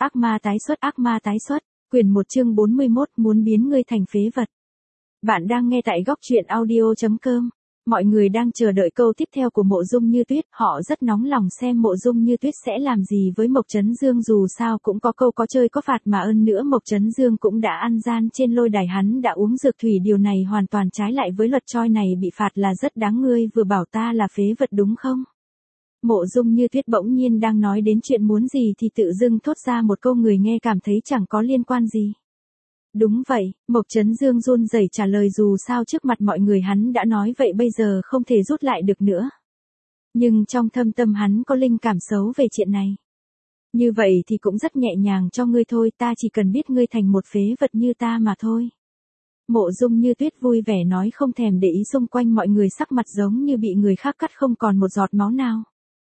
Ác ma tái xuất, quyển 1 chương 41 muốn biến ngươi thành phế vật. Bạn đang nghe tại góc truyện audio.com. Mọi người đang chờ đợi câu tiếp theo của Mộ Dung Như Tuyết, họ rất nóng lòng xem Mộ Dung Như Tuyết sẽ làm gì với Mộc Chấn Dương, dù sao cũng có câu có chơi có phạt mà ơn nữa. Mộc Chấn Dương cũng đã ăn gian trên lôi đài, hắn đã uống dược thủy, điều này hoàn toàn trái lại với luật, choi này bị phạt là rất đáng. Ngươi vừa bảo ta là phế vật đúng không? Mộ Dung Như Tuyết bỗng nhiên đang nói đến chuyện muốn gì thì tự dưng thốt ra một câu người nghe cảm thấy chẳng có liên quan gì. Đúng vậy, Mộc Chấn Dương run rẩy trả lời, dù sao trước mặt mọi người hắn đã nói vậy, bây giờ không thể rút lại được nữa. Nhưng trong thâm tâm hắn có linh cảm xấu về chuyện này. Như vậy thì cũng rất nhẹ nhàng cho ngươi thôi, ta chỉ cần biết ngươi thành một phế vật như ta mà thôi. Mộ Dung Như Tuyết vui vẻ nói, không thèm để ý xung quanh mọi người sắc mặt giống như bị người khác cắt không còn một giọt máu nào.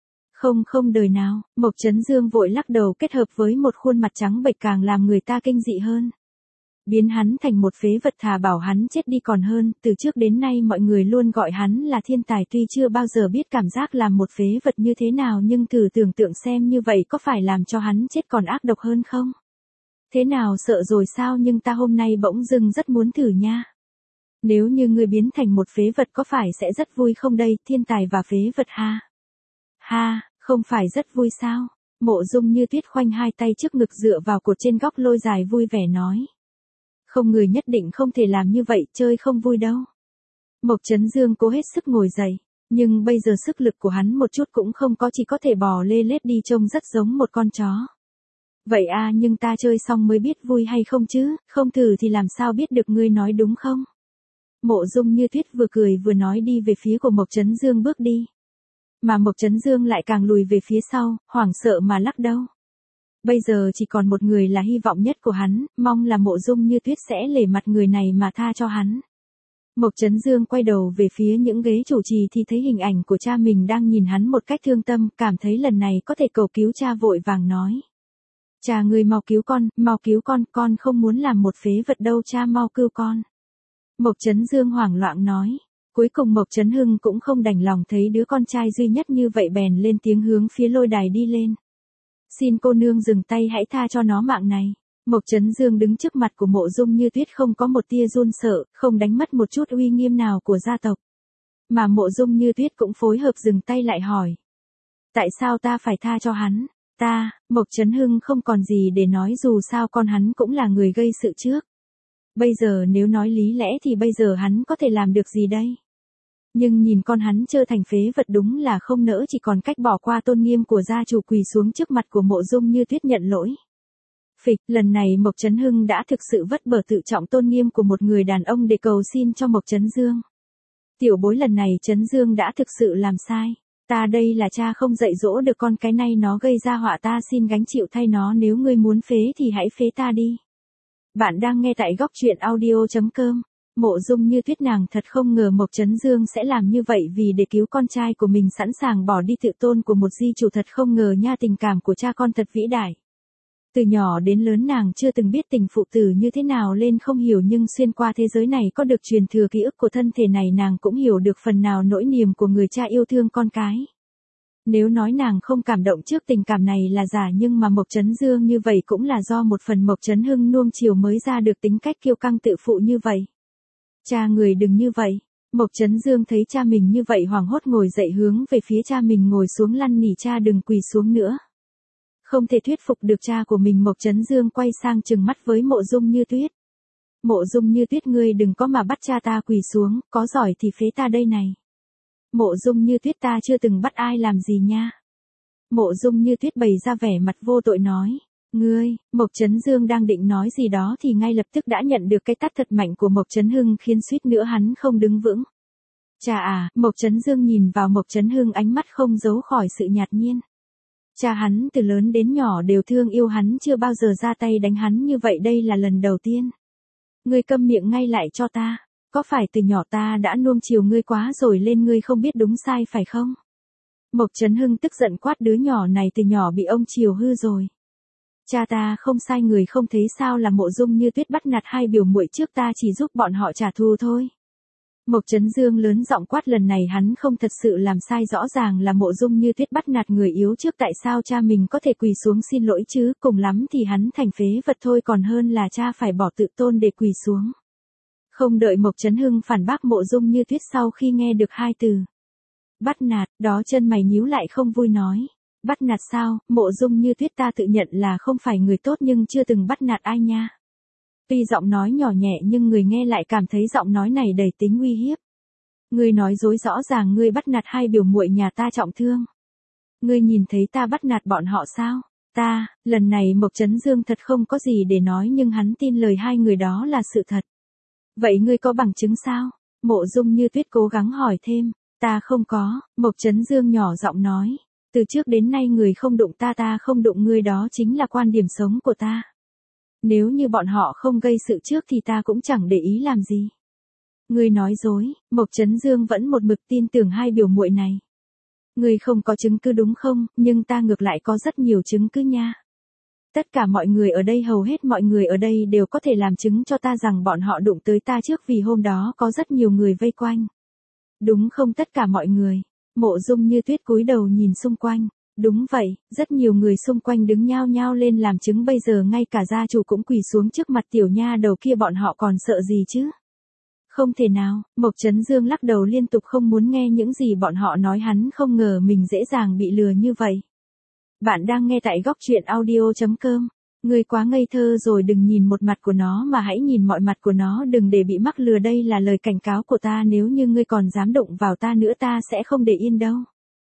Không đời nào. Mộc Chấn Dương vội lắc đầu, kết hợp với một khuôn mặt trắng bệch càng làm người ta kinh dị hơn. Biến hắn thành một phế vật, thà bảo hắn chết đi còn hơn. Từ trước đến nay mọi người luôn gọi hắn là thiên tài, tuy chưa bao giờ biết cảm giác làm một phế vật như thế nào, nhưng thử tưởng tượng xem như vậy có phải làm cho hắn chết còn ác độc hơn không? Thế nào, sợ rồi sao? Nhưng ta hôm nay bỗng dưng rất muốn thử nha. Nếu như ngươi biến thành một phế vật có phải sẽ rất vui không đây? Thiên tài và phế vật ha. Ha, không phải rất vui sao? Mộ Dung Như Tuyết khoanh hai tay trước ngực dựa vào cột trên góc lôi dài vui vẻ nói. Không, người nhất định không thể làm như vậy, chơi không vui đâu. Mộc Chấn Dương cố hết sức ngồi dậy, nhưng bây giờ sức lực của hắn một chút cũng không có, chỉ có thể bò lê lết đi, trông rất giống một con chó. Vậy à, nhưng ta chơi xong mới biết vui hay không chứ, không thử thì làm sao biết được, ngươi nói đúng không? Mộ Dung Như Tuyết vừa cười vừa nói, đi về phía của Mộc Chấn Dương bước đi. Mà Mộc Chấn Dương lại càng lùi về phía sau, hoảng sợ mà lắc đầu. Bây giờ chỉ còn một người là hy vọng nhất của hắn, mong là Mộ Dung Như Tuyết sẽ lể mặt người này mà tha cho hắn. Mộc Chấn Dương quay đầu về phía những ghế chủ trì thì thấy hình ảnh của cha mình đang nhìn hắn một cách thương tâm, cảm thấy lần này có thể cầu cứu cha, vội vàng nói. Cha, người mau cứu con không muốn làm một phế vật đâu, cha mau cứu con. Mộc Chấn Dương hoảng loạn nói. Cuối cùng Mộc Chấn Hưng cũng không đành lòng thấy đứa con trai duy nhất như vậy, bèn lên tiếng hướng phía lôi đài đi lên. Xin cô nương dừng tay, hãy tha cho nó mạng này. Mộc Chấn Dương đứng trước mặt của Mộ Dung Như Tuyết không có một tia run sợ, không đánh mất một chút uy nghiêm nào của gia tộc. Mà Mộ Dung Như Tuyết cũng phối hợp dừng tay lại hỏi. Tại sao ta phải tha cho hắn? Mộc Chấn Hưng không còn gì để nói, dù sao con hắn cũng là người gây sự trước. Bây giờ nếu nói lý lẽ thì bây giờ hắn có thể làm được gì đây? Nhưng nhìn con hắn trở thành phế vật đúng là không nỡ, chỉ còn cách bỏ qua tôn nghiêm của gia chủ, quỳ xuống trước mặt của Mộ Dung Như Tuyết nhận lỗi. Phịch, lần này Mộc Chấn Hưng đã thực sự vất bở tự trọng tôn nghiêm của một người đàn ông để cầu xin cho Mộc Chấn Dương. Tiểu bối, lần này Chấn Dương đã thực sự làm sai. Ta đây là cha không dạy dỗ được con, cái này nó gây ra họa, ta xin gánh chịu thay nó, nếu ngươi muốn phế thì hãy phế ta đi. Bạn đang nghe tại góc truyện audio.com. Mộ Dung Như Tuyết nàng thật không ngờ Mộc Chấn Dương sẽ làm như vậy, vì để cứu con trai của mình sẵn sàng bỏ đi tự tôn của một di chủ, thật không ngờ nha, tình cảm của cha con thật vĩ đại. Từ nhỏ đến lớn nàng chưa từng biết tình phụ tử như thế nào lên không hiểu, nhưng xuyên qua thế giới này có được truyền thừa ký ức của thân thể này, nàng cũng hiểu được phần nào nỗi niềm của người cha yêu thương con cái. Nếu nói nàng không cảm động trước tình cảm này là giả, nhưng mà Mộc Chấn Dương như vậy cũng là do một phần Mộc Chấn Hưng nuông chiều mới ra được tính cách kiêu căng tự phụ như vậy. Cha, người đừng như vậy. Mộc Chấn Dương thấy cha mình như vậy hoảng hốt ngồi dậy hướng về phía cha mình ngồi xuống, lăn nỉ cha đừng quỳ xuống nữa. Không thể thuyết phục được cha của mình, Mộc Chấn Dương quay sang trừng mắt với Mộ Dung Như Tuyết. Mộ Dung Như Tuyết, ngươi đừng có mà bắt cha ta quỳ xuống, có giỏi thì phế ta đây này. Mộ Dung Như Tuyết, ta chưa từng bắt ai làm gì nha. Mộ Dung Như Tuyết bày ra vẻ mặt vô tội nói. Ngươi, Mộc Chấn Dương đang định nói gì đó thì ngay lập tức đã nhận được cái tát thật mạnh của Mộc Chấn Hưng, khiến suýt nữa hắn không đứng vững. Cha à, Mộc Chấn Dương nhìn vào Mộc Chấn Hưng, ánh mắt không giấu khỏi sự nhạt nhiên. Cha hắn từ lớn đến nhỏ đều thương yêu hắn, chưa bao giờ ra tay đánh hắn như vậy, đây là lần đầu tiên. Ngươi câm miệng ngay lại cho ta, có phải từ nhỏ ta đã nuông chiều ngươi quá rồi lên, ngươi không biết đúng sai phải không? Mộc Chấn Hưng tức giận quát, đứa nhỏ này từ nhỏ bị ông chiều hư rồi. Cha ta không sai, người không thấy sao là Mộ Dung Như Tuyết bắt nạt hai biểu muội trước, ta chỉ giúp bọn họ trả thù thôi. Mộc Chấn Dương lớn giọng quát lần này hắn không thật sự làm sai rõ ràng là Mộ Dung Như Tuyết bắt nạt người yếu trước tại sao cha mình có thể quỳ xuống xin lỗi chứ, cùng lắm thì hắn thành phế vật thôi còn hơn là cha phải bỏ tự tôn để quỳ xuống. Không đợi Mộc Chấn Hưng phản bác Mộ Dung Như Tuyết sau khi nghe được hai từ. Bắt nạt, đó chân mày nhíu lại không vui nói. Bắt nạt sao, Mộ Dung Như Tuyết ta tự nhận là không phải người tốt nhưng chưa từng bắt nạt ai nha. Tuy giọng nói nhỏ nhẹ nhưng người nghe lại cảm thấy giọng nói này đầy tính uy hiếp. Ngươi nói dối rõ ràng ngươi bắt nạt hai biểu muội nhà ta trọng thương. Ngươi nhìn thấy ta bắt nạt bọn họ sao? Ta, lần này Mộc Chấn Dương thật không có gì để nói nhưng hắn tin lời hai người đó là sự thật. Vậy ngươi có bằng chứng sao? Mộ Dung Như Tuyết cố gắng hỏi thêm. Ta không có, Mộc Chấn Dương nhỏ giọng nói. Từ trước đến nay người không đụng ta ta không đụng ngươi đó chính là quan điểm sống của ta. Nếu như bọn họ không gây sự trước thì ta cũng chẳng để ý làm gì. Ngươi nói dối, Mộc Chấn Dương vẫn một mực tin tưởng hai biểu muội này. Ngươi không có chứng cứ đúng không, nhưng ta ngược lại có rất nhiều chứng cứ nha. Tất cả mọi người ở đây hầu hết mọi người ở đây đều có thể làm chứng cho ta rằng bọn họ đụng tới ta trước vì hôm đó có rất nhiều người vây quanh. Đúng không tất cả mọi người? Mộ Dung Như Tuyết cúi đầu nhìn xung quanh. Đúng vậy, rất nhiều người xung quanh đứng nhao nhao lên làm chứng bây giờ ngay cả gia chủ cũng quỳ xuống trước mặt tiểu nha đầu kia bọn họ còn sợ gì chứ? Không thể nào, Mộc Chấn Dương lắc đầu liên tục không muốn nghe những gì bọn họ nói hắn không ngờ mình dễ dàng bị lừa như vậy. Bạn đang nghe tại góc truyện audio.com. Ngươi quá ngây thơ rồi đừng nhìn một mặt của nó mà hãy nhìn mọi mặt của nó đừng để bị mắc lừa đây là lời cảnh cáo của ta nếu như ngươi còn dám đụng vào ta nữa ta sẽ không để yên đâu.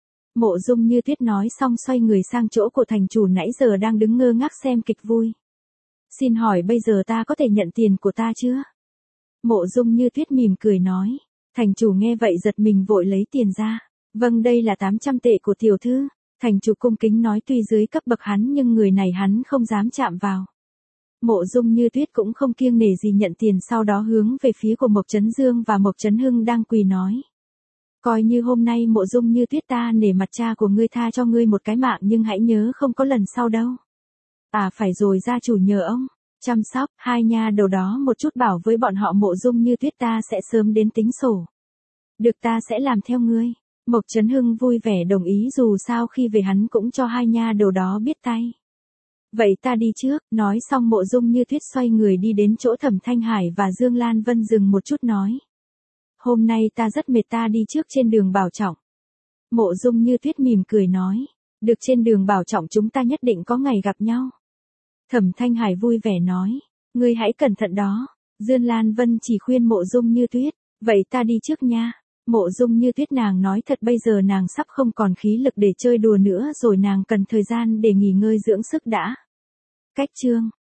Mộ Dung Như Tuyết nói xong xoay người sang chỗ của thành chủ nãy giờ đang đứng ngơ ngác xem kịch vui. Xin hỏi bây giờ ta có thể nhận tiền của ta chưa? Mộ Dung Như Tuyết mỉm cười nói. Thành chủ nghe vậy giật mình vội lấy tiền ra. Vâng đây là 800 tệ của tiểu thư. Thành chủ cung kính nói tuy dưới cấp bậc hắn nhưng người này hắn không dám chạm vào. Mộ Dung Như Tuyết cũng không kiêng nể gì nhận tiền sau đó hướng về phía của Mộc Chấn Dương và Mộc Chấn Hưng đang quỳ nói. Coi như hôm nay Mộ Dung Như Tuyết ta nể mặt cha của ngươi tha cho ngươi một cái mạng nhưng hãy nhớ không có lần sau đâu. À phải rồi gia chủ nhờ ông. Chăm sóc, hai nha đầu đó một chút bảo với bọn họ Mộ Dung Như Tuyết ta sẽ sớm đến tính sổ. Được ta sẽ làm theo ngươi. Mộc Chấn Hưng vui vẻ đồng ý dù sao khi về hắn cũng cho hai nha đầu đó biết tay. Vậy ta đi trước, nói xong Mộ Dung Như Tuyết xoay người đi đến chỗ Thẩm Thanh Hải và Dương Lan Vân dừng một chút nói. Hôm nay ta rất mệt ta đi trước trên đường Bảo Trọng. Mộ Dung Như Tuyết mỉm cười nói. Được trên đường Bảo Trọng chúng ta nhất định có ngày gặp nhau. Thẩm Thanh Hải vui vẻ nói. Ngươi hãy cẩn thận đó. Dương Lan Vân chỉ khuyên Mộ Dung Như Tuyết. Vậy ta đi trước nha. Mộ Dung Như Tuyết nàng nói thật bây giờ nàng sắp không còn khí lực để chơi đùa nữa rồi nàng cần thời gian để nghỉ ngơi dưỡng sức đã. Cách chương